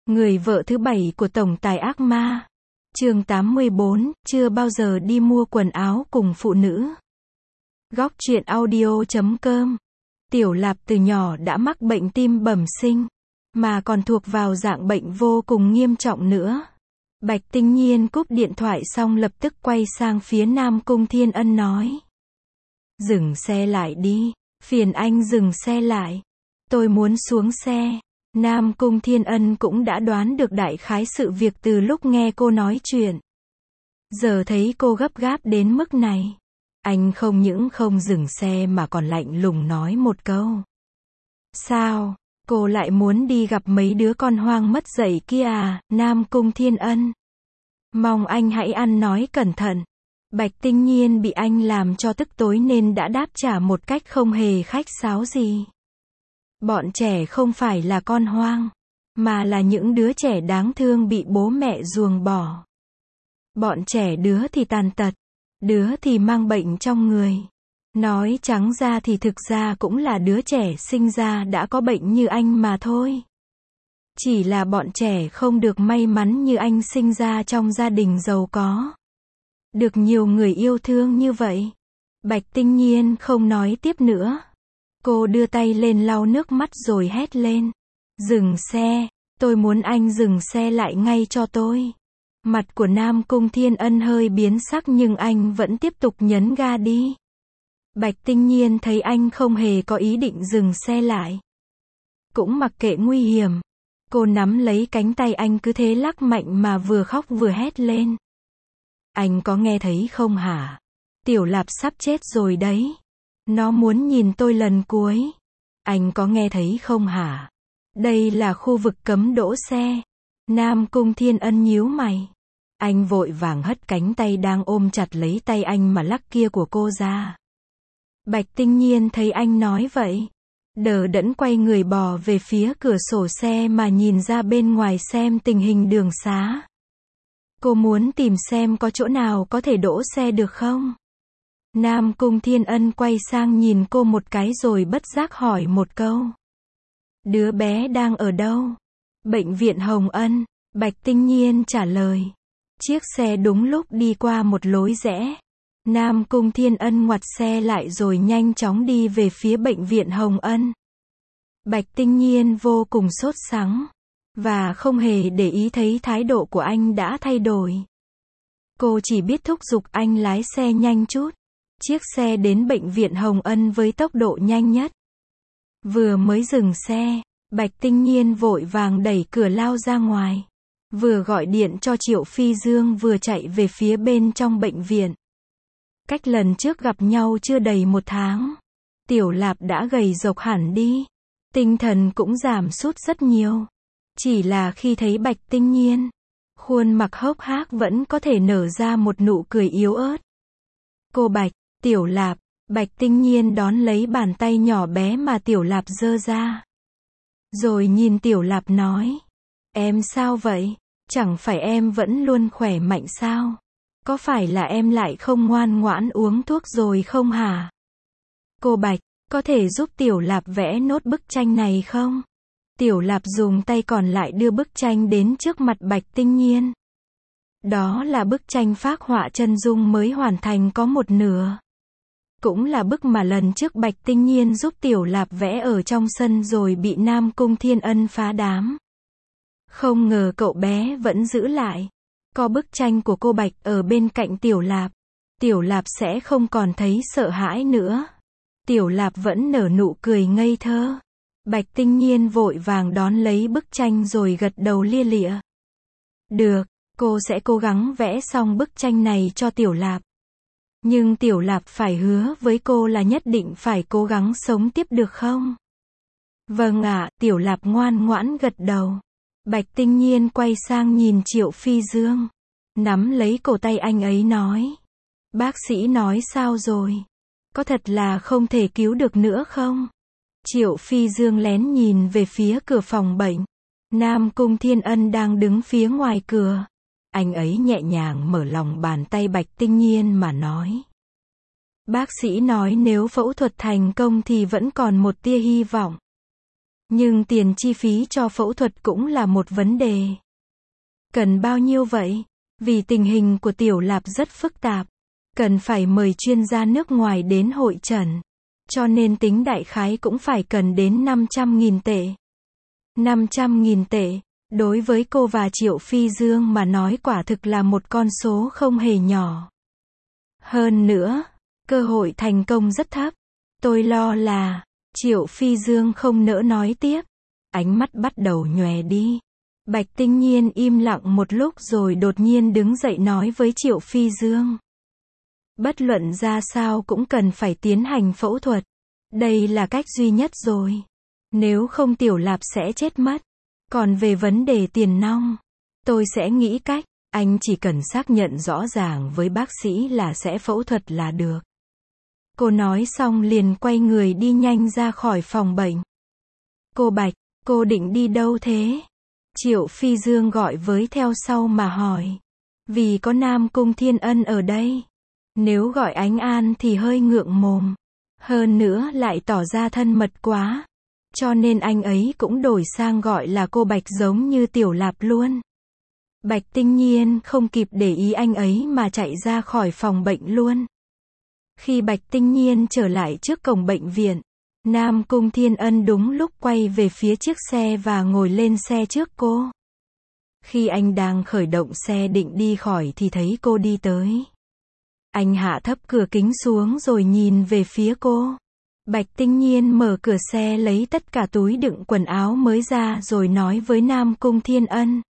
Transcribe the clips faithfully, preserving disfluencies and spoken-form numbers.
Người vợ thứ bảy của tổng tài ác ma. Chương tám mươi bốn, chưa bao giờ đi mua quần áo cùng phụ nữ. Góc truyện audio chấm com. Tiểu Lạp từ nhỏ đã mắc bệnh tim bẩm sinh, mà còn thuộc vào dạng bệnh vô cùng nghiêm trọng nữa. Bạch Tinh Nhiên cúp điện thoại xong lập tức quay sang phía Nam Cung Thiên Ân nói. Dừng xe lại đi, phiền anh dừng xe lại. Tôi muốn xuống xe. Nam Cung Thiên Ân cũng đã đoán được đại khái sự việc từ lúc nghe cô nói chuyện. Giờ thấy cô gấp gáp đến mức này, anh không những không dừng xe mà còn lạnh lùng nói một câu. Sao, cô lại muốn đi gặp mấy đứa con hoang mất dạy kia à, Nam Cung Thiên Ân? Mong anh hãy ăn nói cẩn thận. Bạch Tinh Nhiên bị anh làm cho tức tối nên đã đáp trả một cách không hề khách sáo gì. Bọn trẻ không phải là con hoang, mà là những đứa trẻ đáng thương bị bố mẹ ruồng bỏ. Bọn trẻ đứa thì tàn tật, đứa thì mang bệnh trong người. Nói trắng ra thì thực ra cũng là đứa trẻ sinh ra đã có bệnh như anh mà thôi. Chỉ là bọn trẻ không được may mắn như anh sinh ra trong gia đình giàu có, được nhiều người yêu thương như vậy. Bạch Tinh Nhiên không nói tiếp nữa. Cô đưa tay lên lau nước mắt rồi hét lên. Dừng xe, tôi muốn anh dừng xe lại ngay cho tôi. Mặt của Nam Cung Thiên Ân hơi biến sắc nhưng anh vẫn tiếp tục nhấn ga đi. Bạch Tinh Nhiên thấy anh không hề có ý định dừng xe lại, cũng mặc kệ nguy hiểm. Cô nắm lấy cánh tay anh cứ thế lắc mạnh mà vừa khóc vừa hét lên. Anh có nghe thấy không hả? Tiểu Lạp sắp chết rồi đấy. Nó muốn nhìn tôi lần cuối. Anh có nghe thấy không hả? Đây là khu vực cấm đỗ xe. Nam Cung Thiên Ân nhíu mày. Anh vội vàng hất cánh tay đang ôm chặt lấy tay anh mà lắc kia của cô ra. Bạch Tinh Nhiên thấy anh nói vậy, đờ đẫn quay người bò về phía cửa sổ xe mà nhìn ra bên ngoài xem tình hình đường xá. Cô muốn tìm xem có chỗ nào có thể đỗ xe được không? Nam Cung Thiên Ân quay sang nhìn cô một cái rồi bất giác hỏi một câu. Đứa bé đang ở đâu? Bệnh viện Hồng Ân. Bạch Tinh Nhiên trả lời. Chiếc xe đúng lúc đi qua một lối rẽ. Nam Cung Thiên Ân ngoặt xe lại rồi nhanh chóng đi về phía bệnh viện Hồng Ân. Bạch Tinh Nhiên vô cùng sốt sắng, và không hề để ý thấy thái độ của anh đã thay đổi. Cô chỉ biết thúc giục anh lái xe nhanh chút. Chiếc xe đến bệnh viện Hồng Ân với tốc độ nhanh nhất. Vừa mới dừng xe, Bạch Tinh Nhiên vội vàng đẩy cửa lao ra ngoài. Vừa gọi điện cho Triệu Phi Dương vừa chạy về phía bên trong bệnh viện. Cách lần trước gặp nhau chưa đầy một tháng, Tiểu Lạp đã gầy rộc hẳn đi. Tinh thần cũng giảm sút rất nhiều. Chỉ là khi thấy Bạch Tinh Nhiên, khuôn mặt hốc hác vẫn có thể nở ra một nụ cười yếu ớt. Cô Bạch, Tiểu Lạp. Bạch Tinh Nhiên đón lấy bàn tay nhỏ bé mà Tiểu Lạp giơ ra. Rồi nhìn Tiểu Lạp nói. Em sao vậy? Chẳng phải em vẫn luôn khỏe mạnh sao? Có phải là em lại không ngoan ngoãn uống thuốc rồi không hả? Cô Bạch, có thể giúp Tiểu Lạp vẽ nốt bức tranh này không? Tiểu Lạp dùng tay còn lại đưa bức tranh đến trước mặt Bạch Tinh Nhiên. Đó là bức tranh phác họa chân dung mới hoàn thành có một nửa. Cũng là bức mà lần trước Bạch Tinh Nhiên giúp Tiểu Lạp vẽ ở trong sân rồi bị Nam Cung Thiên Ân phá đám. Không ngờ cậu bé vẫn giữ lại. Có bức tranh của cô Bạch ở bên cạnh Tiểu Lạp, Tiểu Lạp sẽ không còn thấy sợ hãi nữa. Tiểu Lạp vẫn nở nụ cười ngây thơ. Bạch Tinh Nhiên vội vàng đón lấy bức tranh rồi gật đầu lia lịa. Được, cô sẽ cố gắng vẽ xong bức tranh này cho Tiểu Lạp. Nhưng Tiểu Lạp phải hứa với cô là nhất định phải cố gắng sống tiếp được không? Vâng ạ, Tiểu Lạp ngoan ngoãn gật đầu. Bạch Tinh Nhiên quay sang nhìn Triệu Phi Dương, nắm lấy cổ tay anh ấy nói. Bác sĩ nói sao rồi? Có thật là không thể cứu được nữa không? Triệu Phi Dương lén nhìn về phía cửa phòng bệnh. Nam Cung Thiên Ân đang đứng phía ngoài cửa. Anh ấy nhẹ nhàng mở lòng bàn tay Bạch Tinh Nhiên mà nói. Bác sĩ nói nếu phẫu thuật thành công thì vẫn còn một tia hy vọng. Nhưng tiền chi phí cho phẫu thuật cũng là một vấn đề. Cần bao nhiêu vậy? Vì tình hình của Tiểu Lạp rất phức tạp. Cần phải mời chuyên gia nước ngoài đến hội chẩn. Cho nên tính đại khái cũng phải cần đến năm trăm nghìn tệ. năm trăm nghìn tệ. Đối với cô và Triệu Phi Dương mà nói quả thực là một con số không hề nhỏ. Hơn nữa, cơ hội thành công rất thấp. Tôi lo là, Triệu Phi Dương không nỡ nói tiếp. Ánh mắt bắt đầu nhòe đi. Bạch Tinh Nhiên im lặng một lúc rồi đột nhiên đứng dậy nói với Triệu Phi Dương. Bất luận ra sao cũng cần phải tiến hành phẫu thuật. Đây là cách duy nhất rồi. Nếu không Tiểu Lạp sẽ chết mất. Còn về vấn đề tiền nong, tôi sẽ nghĩ cách. Anh chỉ cần xác nhận rõ ràng với bác sĩ là sẽ phẫu thuật là được. Cô nói xong liền quay người đi nhanh ra khỏi phòng bệnh. Cô Bạch, cô định đi đâu thế? Triệu Phi Dương gọi với theo sau mà hỏi. Vì có Nam Cung Thiên Ân ở đây. Nếu gọi Ánh An thì hơi ngượng mồm. Hơn nữa lại tỏ ra thân mật quá. Cho nên anh ấy cũng đổi sang gọi là cô Bạch giống như Tiểu Lạp luôn. Bạch Tinh Nhiên không kịp để ý anh ấy mà chạy ra khỏi phòng bệnh luôn. Khi Bạch Tinh Nhiên trở lại trước cổng bệnh viện, Nam Cung Thiên Ân đúng lúc quay về phía chiếc xe và ngồi lên xe trước cô. Khi anh đang khởi động xe định đi khỏi thì thấy cô đi tới. Anh hạ thấp cửa kính xuống rồi nhìn về phía cô. Bạch Tinh Nhiên mở cửa xe lấy tất cả túi đựng quần áo mới ra rồi nói với Nam Cung Thiên Ân.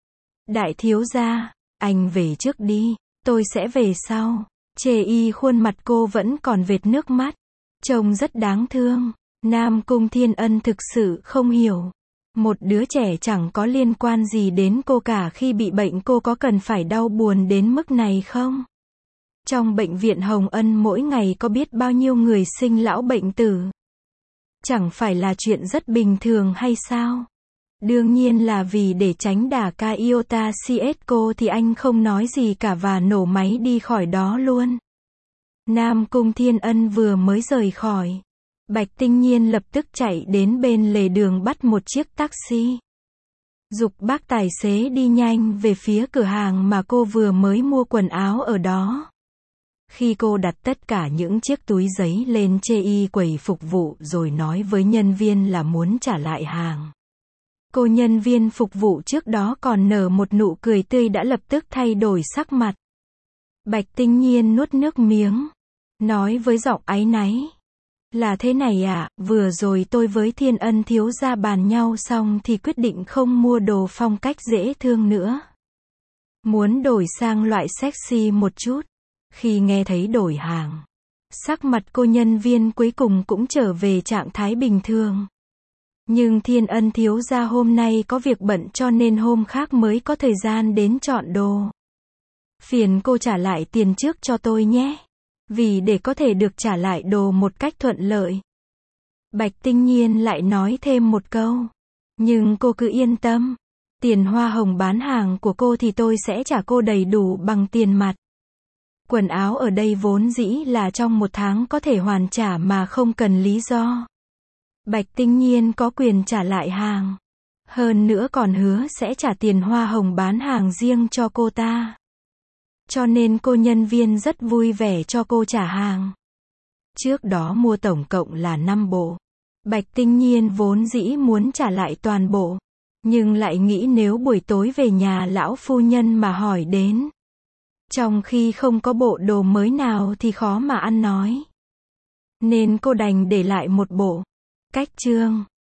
Đại thiếu gia, anh về trước đi, tôi sẽ về sau. Chê y khuôn mặt cô vẫn còn vệt nước mắt. Trông rất đáng thương. Nam Cung Thiên Ân thực sự không hiểu. Một đứa trẻ chẳng có liên quan gì đến cô cả, khi bị bệnh cô có cần phải đau buồn đến mức này không? Trong bệnh viện Hồng Ân mỗi ngày có biết bao nhiêu người sinh lão bệnh tử. Chẳng phải là chuyện rất bình thường hay sao? Đương nhiên là vì để tránh đả ca iota xê ét cô thì anh không nói gì cả và nổ máy đi khỏi đó luôn. Nam Cung Thiên Ân vừa mới rời khỏi. Bạch Tinh Nhiên lập tức chạy đến bên lề đường bắt một chiếc taxi. Giục bác tài xế đi nhanh về phía cửa hàng mà cô vừa mới mua quần áo ở đó. Khi cô đặt tất cả những chiếc túi giấy lên chê y quầy phục vụ rồi nói với nhân viên là muốn trả lại hàng. Cô nhân viên phục vụ trước đó còn nở một nụ cười tươi đã lập tức thay đổi sắc mặt. Bạch Tinh Nhiên nuốt nước miếng. Nói với giọng áy náy. Là thế này ạ, à, vừa rồi tôi với Thiên Ân thiếu gia bàn nhau xong thì quyết định không mua đồ phong cách dễ thương nữa. Muốn đổi sang loại sexy một chút. Khi nghe thấy đổi hàng, sắc mặt cô nhân viên cuối cùng cũng trở về trạng thái bình thường. Nhưng Thiên Ân thiếu gia hôm nay có việc bận cho nên hôm khác mới có thời gian đến chọn đồ. Phiền cô trả lại tiền trước cho tôi nhé. Vì để có thể được trả lại đồ một cách thuận lợi. Bạch Tinh Nhiên lại nói thêm một câu. Nhưng cô cứ yên tâm. Tiền hoa hồng bán hàng của cô thì tôi sẽ trả cô đầy đủ bằng tiền mặt. Quần áo ở đây vốn dĩ là trong một tháng có thể hoàn trả mà không cần lý do. Bạch Tinh Nhiên có quyền trả lại hàng. Hơn nữa còn hứa sẽ trả tiền hoa hồng bán hàng riêng cho cô ta. Cho nên cô nhân viên rất vui vẻ cho cô trả hàng. Trước đó mua tổng cộng là năm bộ. Bạch Tinh Nhiên vốn dĩ muốn trả lại toàn bộ. Nhưng lại nghĩ nếu buổi tối về nhà lão phu nhân mà hỏi đến. Trong khi không có bộ đồ mới nào thì khó mà ăn nói. Nên cô đành để lại một bộ. Cách chương